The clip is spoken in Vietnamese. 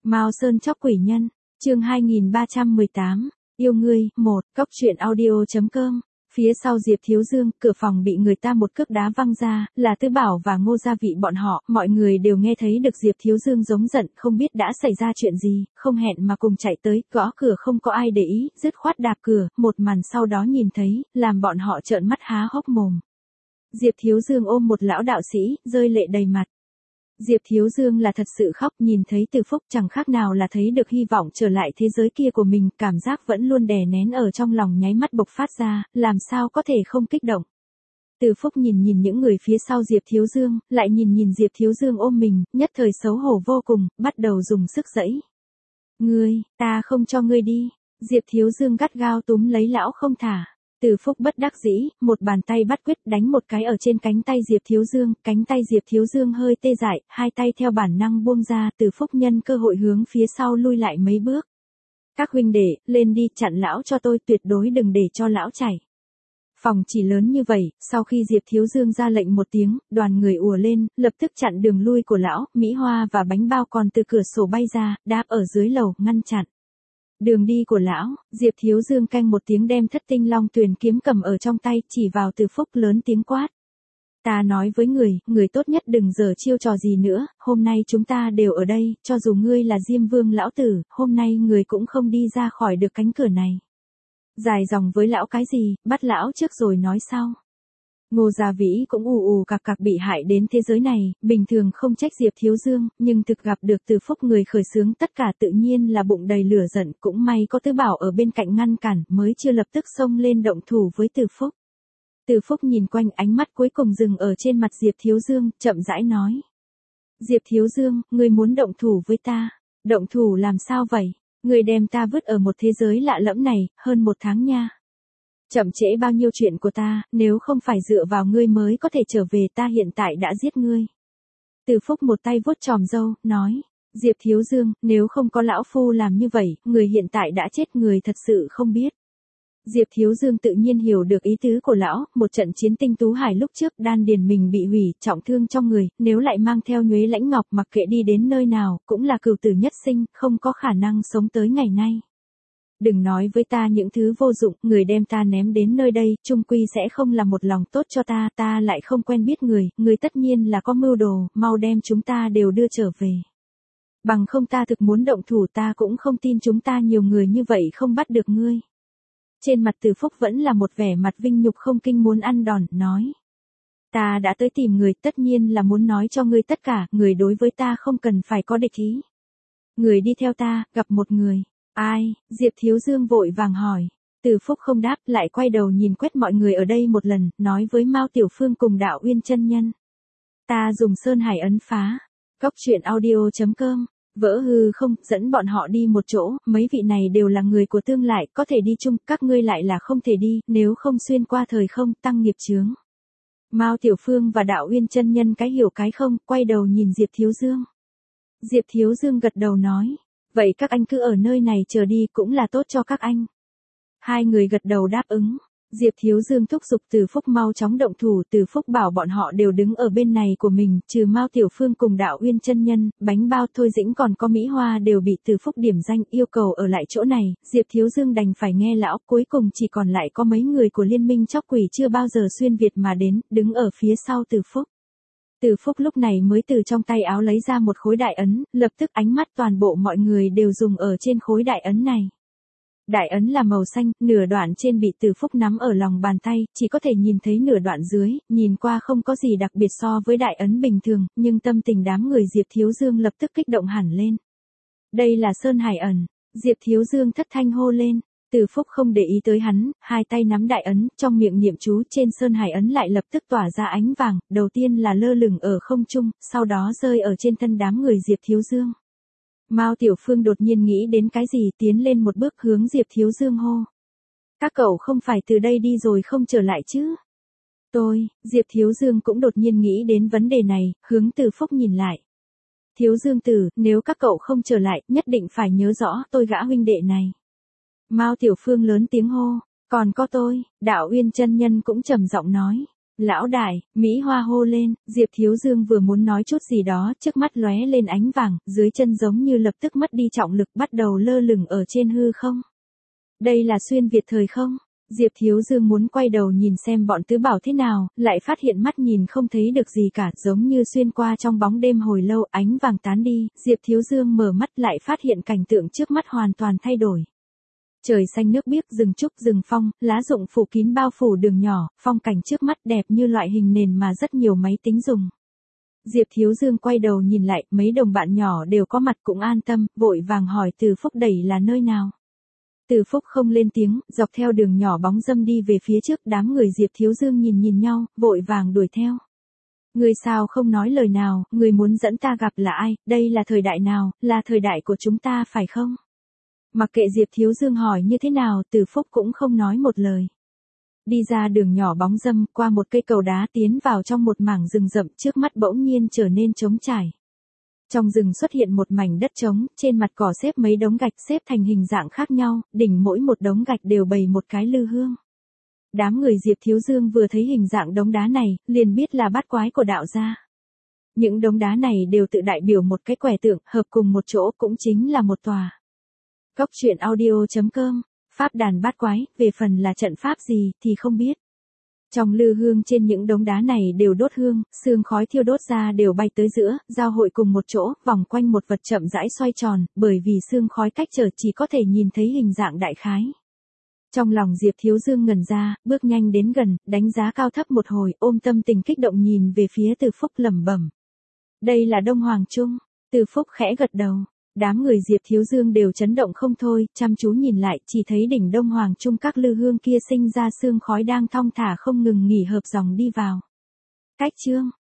Mao Sơn Chóc Quỷ Nhân, chương 2318, yêu ngươi, 1, cóc truyện audio.com. Phía sau Diệp Thiếu Dương, cửa phòng bị người ta một cước đá văng ra, là Tứ Bảo và Ngô Gia Vị bọn họ, mọi người đều nghe thấy được Diệp Thiếu Dương giống giận, không biết đã xảy ra chuyện gì, không hẹn mà cùng chạy tới, gõ cửa không có ai để ý, dứt khoát đạp cửa, một màn sau đó nhìn thấy, làm bọn họ trợn mắt há hốc mồm. Diệp Thiếu Dương ôm một lão đạo sĩ, rơi lệ đầy mặt. Diệp Thiếu Dương là thật sự khóc, nhìn thấy Từ Phúc chẳng khác nào là thấy được hy vọng trở lại thế giới kia của mình, cảm giác vẫn luôn đè nén ở trong lòng nháy mắt bộc phát ra, làm sao có thể không kích động. Từ Phúc nhìn những người phía sau Diệp Thiếu Dương, lại nhìn Diệp Thiếu Dương ôm mình, nhất thời xấu hổ vô cùng, bắt đầu dùng sức giãy. Ngươi, ta không cho ngươi đi. Diệp Thiếu Dương gắt gao túm lấy lão không thả. Từ Phúc bất đắc dĩ, một bàn tay bắt quyết đánh một cái ở trên cánh tay Diệp Thiếu Dương, cánh tay Diệp Thiếu Dương hơi tê dại, hai tay theo bản năng buông ra, Từ Phúc nhân cơ hội hướng phía sau lui lại mấy bước. Các huynh đệ, lên đi, chặn lão cho tôi, tuyệt đối đừng để cho lão chảy. Phòng chỉ lớn như vậy, sau khi Diệp Thiếu Dương ra lệnh một tiếng, đoàn người ùa lên, lập tức chặn đường lui của lão, Mỹ Hoa và bánh bao còn từ cửa sổ bay ra, đáp ở dưới lầu, ngăn chặn đường đi của lão. Diệp Thiếu Dương canh một tiếng đem Thất Tinh Long Tuyền kiếm cầm ở trong tay, chỉ vào Từ Phúc lớn tiếng quát. Ta nói với người tốt nhất đừng giở chiêu trò gì nữa, hôm nay chúng ta đều ở đây, cho dù ngươi là Diêm Vương lão tử, hôm nay người cũng không đi ra khỏi được cánh cửa này. Dài dòng với lão cái gì, bắt lão trước rồi nói sau. Ngô Gia Vĩ cũng ù cạc bị hại đến thế giới này, bình thường không trách Diệp Thiếu Dương, nhưng thực gặp được Từ Phúc người khởi xướng tất cả tự nhiên là bụng đầy lửa giận, cũng may có Tứ Bảo ở bên cạnh ngăn cản, mới chưa lập tức xông lên động thủ với Từ Phúc. Từ Phúc nhìn quanh, ánh mắt cuối cùng dừng ở trên mặt Diệp Thiếu Dương, chậm rãi nói. Diệp Thiếu Dương, ngươi muốn động thủ với ta? Động thủ làm sao vậy? Ngươi đem ta vứt ở một thế giới lạ lẫm này, hơn 1 tháng nha. Chậm trễ bao nhiêu chuyện của ta, nếu không phải dựa vào ngươi mới có thể trở về, ta hiện tại đã giết ngươi. Từ Phúc một tay vuốt chòm râu, nói. Diệp Thiếu Dương, nếu không có lão phu làm như vậy, người hiện tại đã chết, người thật sự không biết. Diệp Thiếu Dương tự nhiên hiểu được ý tứ của lão, một trận chiến tinh tú hải lúc trước đan điền mình bị hủy, trọng thương trong người, nếu lại mang theo Nhuế Lãnh Ngọc mặc kệ đi đến nơi nào, cũng là cửu tử nhất sinh, không có khả năng sống tới ngày nay. Đừng nói với ta những thứ vô dụng, người đem ta ném đến nơi đây, chung quy sẽ không là một lòng tốt cho ta, ta lại không quen biết người tất nhiên là có mưu đồ, mau đem chúng ta đều đưa trở về. Bằng không ta thực muốn động thủ, ta cũng không tin chúng ta nhiều người như vậy không bắt được ngươi. Trên mặt Từ Phúc vẫn là một vẻ mặt vinh nhục không kinh muốn ăn đòn, nói. Ta đã tới tìm người, tất nhiên là muốn nói cho ngươi tất cả, người đối với ta không cần phải có địch ý. Người đi theo ta, gặp một người. Ai? Diệp Thiếu Dương vội vàng hỏi. Từ Phúc không đáp, lại quay đầu nhìn quét mọi người ở đây một lần, nói với Mao Tiểu Phương cùng Đạo Uyên chân nhân. Ta dùng Sơn Hải ấn phá. Cóc truyện audio.com. Vỡ hư không, dẫn bọn họ đi một chỗ, mấy vị này đều là người của tương lại, có thể đi chung, các ngươi lại là không thể đi, nếu không xuyên qua thời không, tăng nghiệp chướng. Mao Tiểu Phương và Đạo Uyên chân nhân cái hiểu cái không, quay đầu nhìn Diệp Thiếu Dương. Diệp Thiếu Dương gật đầu nói. Vậy các anh cứ ở nơi này chờ đi, cũng là tốt cho các anh. Hai người gật đầu đáp ứng. Diệp Thiếu Dương thúc giục Từ Phúc mau chóng động thủ, Từ Phúc bảo bọn họ đều đứng ở bên này của mình, trừ Mao Tiểu Phương cùng Đạo Uyên chân nhân, bánh bao Thôi Dĩnh còn có Mỹ Hoa đều bị Từ Phúc điểm danh yêu cầu ở lại chỗ này, Diệp Thiếu Dương đành phải nghe lão, cuối cùng chỉ còn lại có mấy người của liên minh chóc quỷ chưa bao giờ xuyên Việt mà đến, đứng ở phía sau Từ Phúc. Từ Phúc lúc này mới từ trong tay áo lấy ra một khối đại ấn, lập tức ánh mắt toàn bộ mọi người đều dùng ở trên khối đại ấn này. Đại ấn là màu xanh, nửa đoạn trên bị Từ Phúc nắm ở lòng bàn tay, chỉ có thể nhìn thấy nửa đoạn dưới, nhìn qua không có gì đặc biệt so với đại ấn bình thường, nhưng tâm tình đám người Diệp Thiếu Dương lập tức kích động hẳn lên. Đây là Sơn Hải ẩn. Diệp Thiếu Dương thất thanh hô lên. Từ Phúc không để ý tới hắn, hai tay nắm đại ấn, trong miệng niệm chú, trên Sơn Hải ấn lại lập tức tỏa ra ánh vàng, đầu tiên là lơ lửng ở không trung, sau đó rơi ở trên thân đám người Diệp Thiếu Dương. Mao Tiểu Phương đột nhiên nghĩ đến cái gì, tiến lên một bước hướng Diệp Thiếu Dương hô. Các cậu không phải từ đây đi rồi không trở lại chứ? Diệp Thiếu Dương cũng đột nhiên nghĩ đến vấn đề này, hướng Từ Phúc nhìn lại. Thiếu Dương tử, nếu các cậu không trở lại, nhất định phải nhớ rõ tôi gã huynh đệ này. Mao Tiểu Phương lớn tiếng hô, còn có tôi, Đạo Uyên chân nhân cũng trầm giọng nói. Lão đại, Mỹ Hoa hô lên, Diệp Thiếu Dương vừa muốn nói chút gì đó, trước mắt lóe lên ánh vàng, dưới chân giống như lập tức mất đi trọng lực bắt đầu lơ lửng ở trên hư không. Đây là xuyên Việt thời không? Diệp Thiếu Dương muốn quay đầu nhìn xem bọn tứ bảo thế nào, lại phát hiện mắt nhìn không thấy được gì cả, giống như xuyên qua trong bóng đêm hồi lâu, ánh vàng tán đi, Diệp Thiếu Dương mở mắt lại phát hiện cảnh tượng trước mắt hoàn toàn thay đổi. Trời xanh nước biếc, rừng trúc, rừng phong, lá rụng phủ kín bao phủ đường nhỏ, phong cảnh trước mắt đẹp như loại hình nền mà rất nhiều máy tính dùng. Diệp Thiếu Dương quay đầu nhìn lại, mấy đồng bạn nhỏ đều có mặt cũng an tâm, vội vàng hỏi Từ Phúc đẩy là nơi nào. Từ Phúc không lên tiếng, dọc theo đường nhỏ bóng dâm đi về phía trước, đám người Diệp Thiếu Dương nhìn nhau, vội vàng đuổi theo. Người sao không nói lời nào, người muốn dẫn ta gặp là ai, đây là thời đại nào, là thời đại của chúng ta phải không? Mặc kệ Diệp Thiếu Dương hỏi như thế nào, Từ Phúc cũng không nói một lời. Đi ra đường nhỏ bóng dâm, qua một cây cầu đá tiến vào trong một mảng rừng rậm, trước mắt bỗng nhiên trở nên trống trải. Trong rừng xuất hiện một mảnh đất trống, trên mặt cỏ xếp mấy đống gạch xếp thành hình dạng khác nhau, đỉnh mỗi một đống gạch đều bày một cái lư hương. Đám người Diệp Thiếu Dương vừa thấy hình dạng đống đá này, liền biết là bát quái của đạo gia. Những đống đá này đều tự đại biểu một cái quẻ tượng, hợp cùng một chỗ cũng chính là một tòa. Góc truyện audio.com, pháp đàn bát quái, về phần là trận pháp gì thì không biết. Trong lư hương trên những đống đá này đều đốt hương, sương khói thiêu đốt ra đều bay tới giữa, giao hội cùng một chỗ, vòng quanh một vật chậm rãi xoay tròn, bởi vì sương khói cách trở chỉ có thể nhìn thấy hình dạng đại khái. Trong lòng Diệp Thiếu Dương ngẩn ra, bước nhanh đến gần, đánh giá cao thấp một hồi, ôm tâm tình kích động nhìn về phía Từ Phúc lẩm bẩm. Đây là Đông Hoàng Trung. Từ Phúc khẽ gật đầu. Đám người Diệp Thiếu Dương đều chấn động không thôi, chăm chú nhìn lại, chỉ thấy đỉnh Đông Hoàng Trung các lư hương kia sinh ra sương khói đang thong thả không ngừng nghỉ hợp dòng đi vào. Cách chương